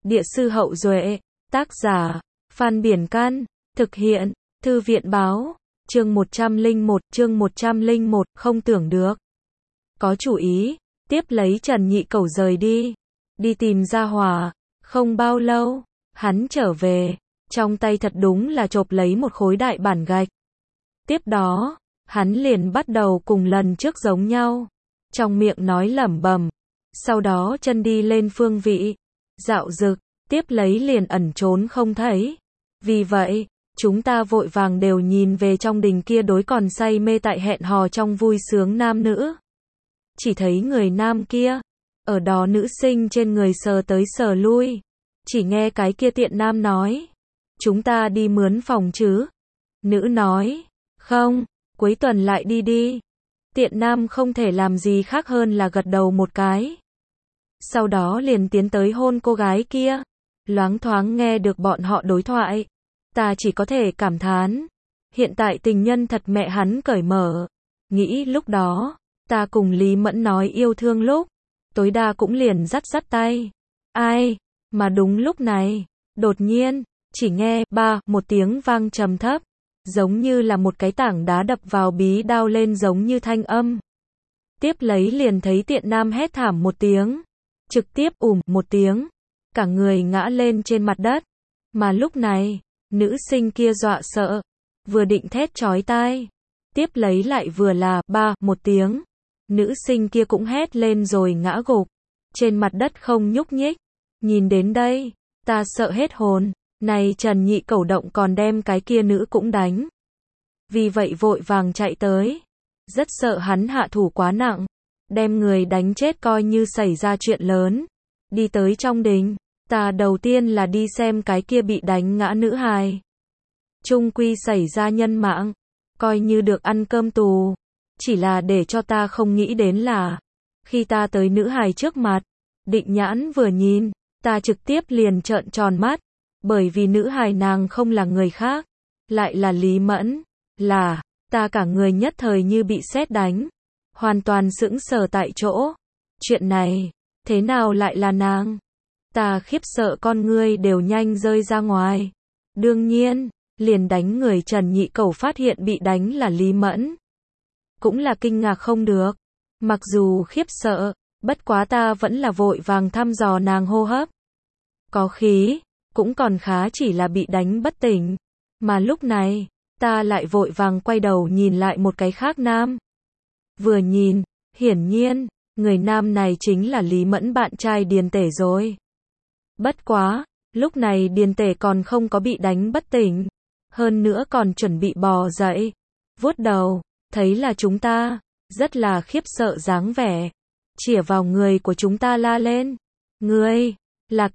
Địa sư Hậu Duệ, tác giả, Phan Biển Can, thực hiện, Thư viện Báo, chương 101, không tưởng được. Có chủ ý, tiếp lấy Trần Nhị Cẩu rời đi, đi tìm Gia Hòa, không bao lâu, hắn trở về, trong tay thật đúng là chộp lấy một khối đại bản gạch. Tiếp đó, hắn liền bắt đầu cùng lần trước giống nhau, trong miệng nói lẩm bẩm, sau đó chân đi lên phương vị, dạo dực, tiếp lấy liền ẩn trốn không thấy. Vì vậy, chúng ta vội vàng đều nhìn về trong đình kia đối còn say mê tại hẹn hò trong vui sướng nam nữ. Chỉ thấy người nam kia, ở đó nữ sinh trên người sờ tới sờ lui, chỉ nghe cái kia tiện nam nói, chúng ta đi mướn phòng chứ? Nữ nói, không, cuối tuần lại đi đi. Tiện nam không thể làm gì khác hơn là gật đầu một cái. Sau đó liền tiến tới hôn cô gái kia. Loáng thoáng nghe được bọn họ đối thoại, ta chỉ có thể cảm thán, hiện tại tình nhân thật mẹ hắn cởi mở. Nghĩ lúc đó, ta cùng Lý Mẫn nói yêu thương lúc, tối đa cũng liền dắt dắt tay. Ai, mà đúng lúc này, đột nhiên, chỉ nghe một tiếng vang trầm thấp, giống như là một cái tảng đá đập vào bí đao lên giống như thanh âm. Tiếp lấy liền thấy tiện nam hét thảm một tiếng, trực tiếp một tiếng, cả người ngã lên trên mặt đất. Mà lúc này, nữ sinh kia dọa sợ, vừa định thét chói tai, tiếp lấy lại vừa là một tiếng, nữ sinh kia cũng hét lên rồi ngã gục trên mặt đất không nhúc nhích. Nhìn đến đây, ta sợ hết hồn, này Trần Nhị Cẩu động còn đem cái kia nữ cũng đánh. Vì vậy vội vàng chạy tới, rất sợ hắn hạ thủ quá nặng, đem người đánh chết coi như xảy ra chuyện lớn. Đi tới trong đình, ta đầu tiên là đi xem cái kia bị đánh ngã nữ hài. Chung quy xảy ra nhân mạng, coi như được ăn cơm tù. Chỉ là để cho ta không nghĩ đến là, khi ta tới nữ hài trước mặt, định nhãn vừa nhìn, ta trực tiếp liền trợn tròn mắt, bởi vì nữ hài nàng không là người khác, lại là Lý Mẫn. Là, ta cả người nhất thời như bị sét đánh, hoàn toàn sững sờ tại chỗ. Chuyện này, thế nào lại là nàng? Ta khiếp sợ con ngươi đều nhanh rơi ra ngoài. Đương nhiên, liền đánh người Trần Nhị Cẩu phát hiện bị đánh là Lý Mẫn. Cũng là kinh ngạc không được. Mặc dù khiếp sợ, bất quá ta vẫn là vội vàng thăm dò nàng hô hấp. Có khí, cũng còn khá, chỉ là bị đánh bất tỉnh. Mà lúc này, ta lại vội vàng quay đầu nhìn lại một cái khác nam. Vừa nhìn, hiển nhiên, người nam này chính là Lý Mẫn bạn trai Điền Tể rồi. Bất quá, lúc này Điền Tể còn không có bị đánh bất tỉnh, hơn nữa còn chuẩn bị bò dậy, vuốt đầu, thấy là chúng ta, rất là khiếp sợ dáng vẻ, chĩa vào người của chúng ta la lên, ngươi, là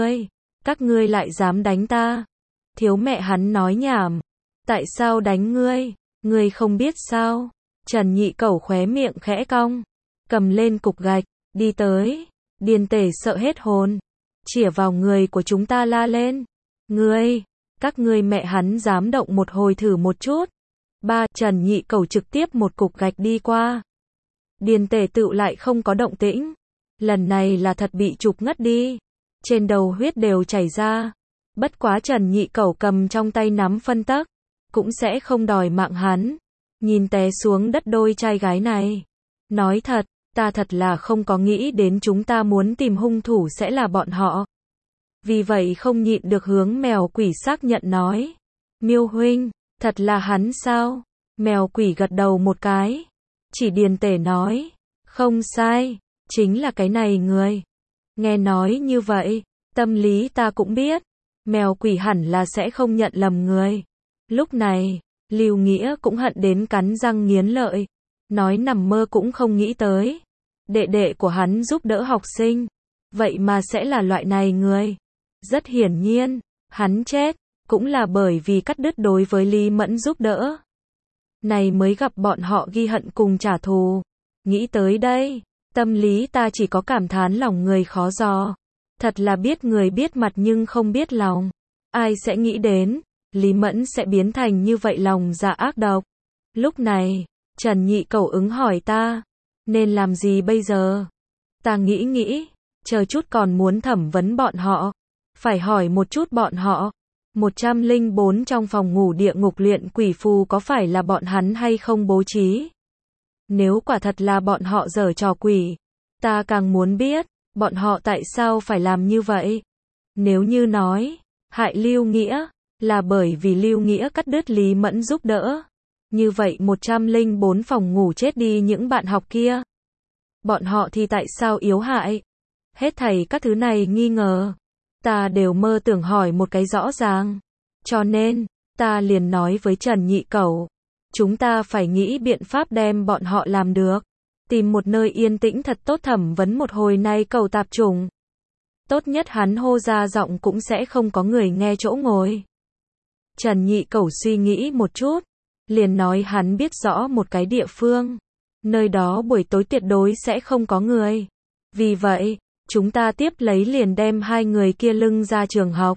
các ngươi lại dám đánh ta? Thiếu mẹ hắn nói nhảm, tại sao đánh ngươi không biết sao? Trần Nhị Cẩu khóe miệng khẽ cong, cầm lên cục gạch, đi tới. Điền Tể sợ hết hồn, chĩa vào người của chúng ta la lên, các ngươi mẹ hắn dám động một hồi thử một chút. Trần Nhị Cẩu trực tiếp một cục gạch đi qua. Điền Tể tựu lại không có động tĩnh, lần này là thật bị chụp ngất đi, trên đầu huyết đều chảy ra. Bất quá Trần Nhị Cẩu cầm trong tay nắm phân tắc, cũng sẽ không đòi mạng hắn. Nhìn té xuống đất đôi trai gái này, nói thật, ta thật là không có nghĩ đến chúng ta muốn tìm hung thủ sẽ là bọn họ. Vì vậy không nhịn được hướng mèo quỷ xác nhận nói, Miêu huynh, thật là hắn sao? Mèo quỷ gật đầu một cái, chỉ Điền Tể nói, không sai, chính là cái này người. Nghe nói như vậy, tâm lý ta cũng biết, mèo quỷ hẳn là sẽ không nhận lầm người. Lúc này, Lưu Nghĩa cũng hận đến cắn răng nghiến lợi, nói nằm mơ cũng không nghĩ tới. Đệ đệ của hắn giúp đỡ học sinh, vậy mà sẽ là loại này người. Rất hiển nhiên, hắn chết, cũng là bởi vì cắt đứt đối với Lý Mẫn giúp đỡ. Này mới gặp bọn họ ghi hận cùng trả thù. Nghĩ tới đây, tâm lý ta chỉ có cảm thán lòng người khó dò. Thật là biết người biết mặt nhưng không biết lòng. Ai sẽ nghĩ đến, Lý Mẫn sẽ biến thành như vậy lòng dạ ác độc. Lúc này, Trần Nhị Cẩu ứng hỏi ta, nên làm gì bây giờ? Ta nghĩ, chờ chút còn muốn thẩm vấn bọn họ. Phải hỏi một chút bọn họ. 104 trong phòng ngủ địa ngục luyện quỷ phù có phải là bọn hắn hay không bố trí? Nếu quả thật là bọn họ giở trò quỷ, ta càng muốn biết, bọn họ tại sao phải làm như vậy? Nếu như nói, hại Lưu Nghĩa, là bởi vì Lưu Nghĩa cắt đứt Lý Mẫn giúp đỡ. Như vậy 104 phòng ngủ chết đi những bạn học kia. Bọn họ thì tại sao yếu hại? Hết thảy các thứ này nghi ngờ. Ta đều mơ tưởng hỏi một cái rõ ràng. Cho nên, ta liền nói với Trần Nhị Cẩu. Chúng ta phải nghĩ biện pháp đem bọn họ làm được. Tìm một nơi yên tĩnh thật tốt thẩm vấn một hồi nay cầu tạp trùng. Tốt nhất hắn hô ra giọng cũng sẽ không có người nghe chỗ ngồi. Trần Nhị Cẩu suy nghĩ một chút. Liền nói hắn biết rõ một cái địa phương. Nơi đó buổi tối tuyệt đối sẽ không có người. Vì vậy, chúng ta tiếp lấy liền đem hai người kia lưng ra trường học.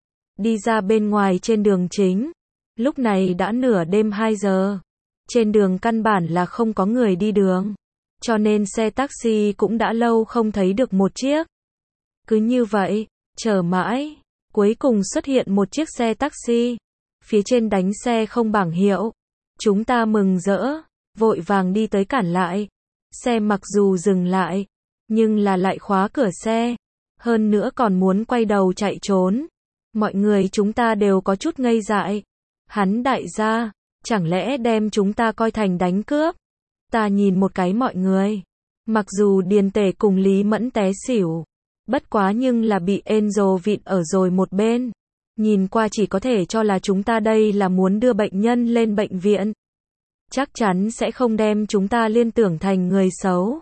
Đi ra bên ngoài trên đường chính. Lúc này đã nửa đêm 2 giờ. Trên đường căn bản là không có người đi đường. Cho nên xe taxi cũng đã lâu không thấy được một chiếc. Cứ như vậy, chờ mãi. Cuối cùng xuất hiện một chiếc xe taxi. Phía trên đánh xe không bảng hiệu. Chúng ta mừng rỡ. Vội vàng đi tới cản lại. Xe mặc dù dừng lại. Nhưng là lại khóa cửa xe. Hơn nữa còn muốn quay đầu chạy trốn. Mọi người chúng ta đều có chút ngây dại. Hắn đại gia, chẳng lẽ đem chúng ta coi thành đánh cướp? Ta nhìn một cái mọi người. Mặc dù Điền Tể cùng Lý Mẫn té xỉu. Bất quá nhưng là bị Angel vịn ở rồi một bên. Nhìn qua chỉ có thể cho là chúng ta đây là muốn đưa bệnh nhân lên bệnh viện. Chắc chắn sẽ không đem chúng ta liên tưởng thành người xấu.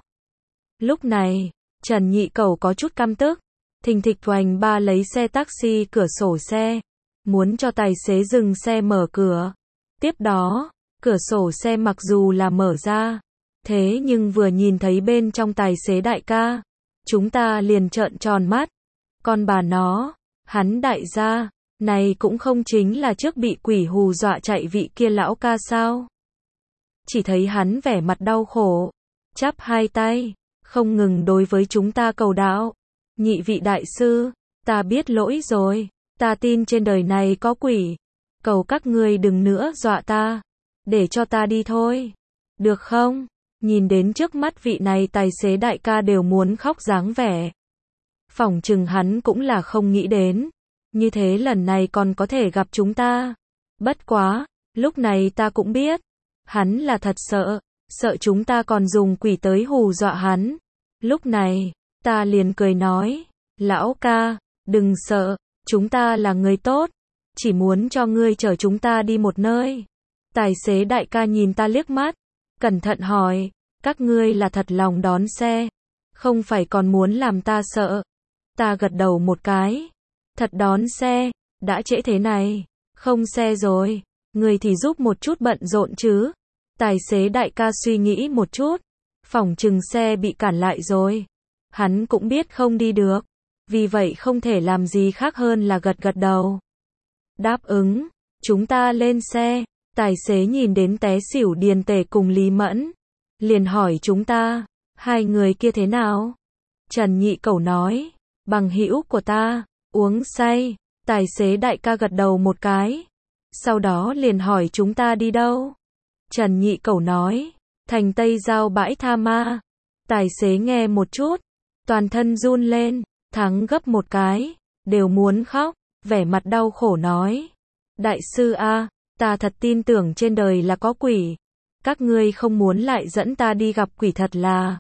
Lúc này, Trần Nhị Cẩu có chút căm tức. Thình thịch oành ba lấy xe taxi cửa sổ xe. Muốn cho tài xế dừng xe mở cửa. Tiếp đó, cửa sổ xe mặc dù là mở ra. Thế nhưng vừa nhìn thấy bên trong tài xế đại ca. Chúng ta liền trợn tròn mắt. Con bà nó, hắn đại gia, này cũng không chính là trước bị quỷ hù dọa chạy vị kia lão ca sao? Chỉ thấy hắn vẻ mặt đau khổ. Chắp hai tay, không ngừng đối với chúng ta cầu đạo. Nhị vị đại sư, ta biết lỗi rồi. Ta tin trên đời này có quỷ. Cầu các ngươi đừng nữa dọa ta. Để cho ta đi thôi. Được không? Nhìn đến trước mắt vị này tài xế đại ca đều muốn khóc dáng vẻ. Phỏng chừng hắn cũng là không nghĩ đến. Như thế lần này còn có thể gặp chúng ta. Bất quá, lúc này ta cũng biết. Hắn là thật sợ. Sợ chúng ta còn dùng quỷ tới hù dọa hắn. Lúc này, ta liền cười nói. Lão ca, đừng sợ. Chúng ta là người tốt. Chỉ muốn cho ngươi chở chúng ta đi một nơi. Tài xế đại ca nhìn ta liếc mắt. Cẩn thận hỏi. Các ngươi là thật lòng đón xe. Không phải còn muốn làm ta sợ. Ta gật đầu một cái. Thật đón xe. Đã trễ thế này. Không xe rồi. Người thì giúp một chút bận rộn chứ. Tài xế đại ca suy nghĩ một chút. Phỏng chừng xe bị cản lại rồi. Hắn cũng biết không đi được. Vì vậy không thể làm gì khác hơn là gật gật đầu. Đáp ứng. Chúng ta lên xe. Tài xế nhìn đến té xỉu Điền Tể cùng Lý Mẫn. Liền hỏi chúng ta. Hai người kia thế nào? Trần Nhị Cẩu nói. Bằng hữu của ta. Uống say. Tài xế đại ca gật đầu một cái. Sau đó liền hỏi chúng ta đi đâu? Trần Nhị Cẩu nói. Thành Tây Giao bãi tha ma. Tài xế nghe một chút. Toàn thân run lên. Thắng gấp một cái. Đều muốn khóc. Vẻ mặt đau khổ nói. Đại sư a, ta thật tin tưởng trên đời là có quỷ. Các ngươi không muốn lại dẫn ta đi gặp quỷ thật là.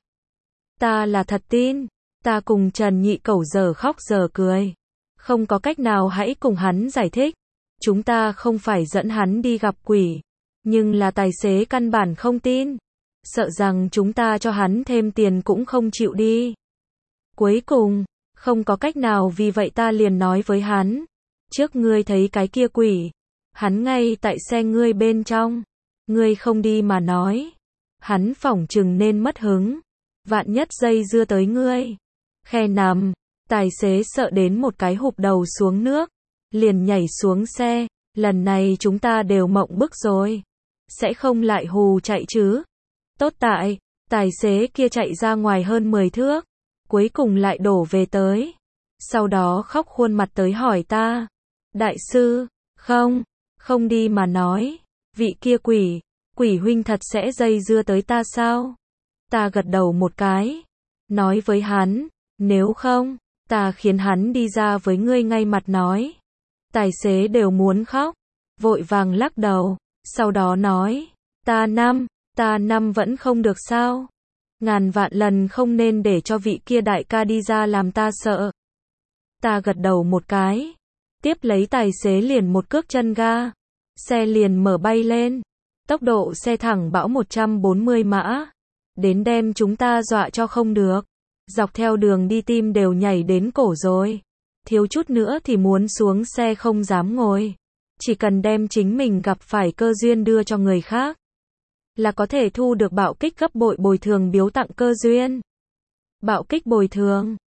Ta là thật tin. Ta cùng Trần Nhị Cẩu giờ khóc giờ cười. Không có cách nào hãy cùng hắn giải thích. Chúng ta không phải dẫn hắn đi gặp quỷ. Nhưng là tài xế căn bản không tin. Sợ rằng chúng ta cho hắn thêm tiền cũng không chịu đi. Cuối cùng, không có cách nào vì vậy ta liền nói với hắn. Trước ngươi thấy cái kia quỷ. Hắn ngay tại xe ngươi bên trong. Ngươi không đi mà nói. Hắn phỏng chừng nên mất hứng. Vạn nhất dây dưa tới ngươi. Khe nằm. Tài xế sợ đến một cái hụp đầu xuống nước. Liền nhảy xuống xe. Lần này chúng ta đều mộng bức rồi. Sẽ không lại hù chạy chứ. Tốt tại, tài xế kia chạy ra ngoài hơn 10 thước. Cuối cùng lại đổ về tới. sau đó khóc khuôn mặt tới hỏi ta. Đại sư, không đi mà nói, vị kia quỷ huynh thật sẽ dây dưa tới ta sao? Ta gật đầu một cái, nói với hắn, nếu không, ta khiến hắn đi ra với ngươi ngay mặt nói. Tài xế đều muốn khóc, vội vàng lắc đầu, sau đó nói, ta năm vẫn không được sao? Ngàn vạn lần không nên để cho vị kia đại ca đi ra làm ta sợ. Ta gật đầu một cái, tiếp lấy tài xế liền một cước chân ga, xe liền mở bay lên, tốc độ xe thẳng bão 140 mã, đến đem chúng ta dọa cho không được, dọc theo đường đi tim đều nhảy đến cổ rồi, thiếu chút nữa thì muốn xuống xe không dám ngồi, chỉ cần đem chính mình gặp phải cơ duyên đưa cho người khác, là có thể thu được bạo kích gấp bội bồi thường biếu tặng cơ duyên. Bạo kích bồi thường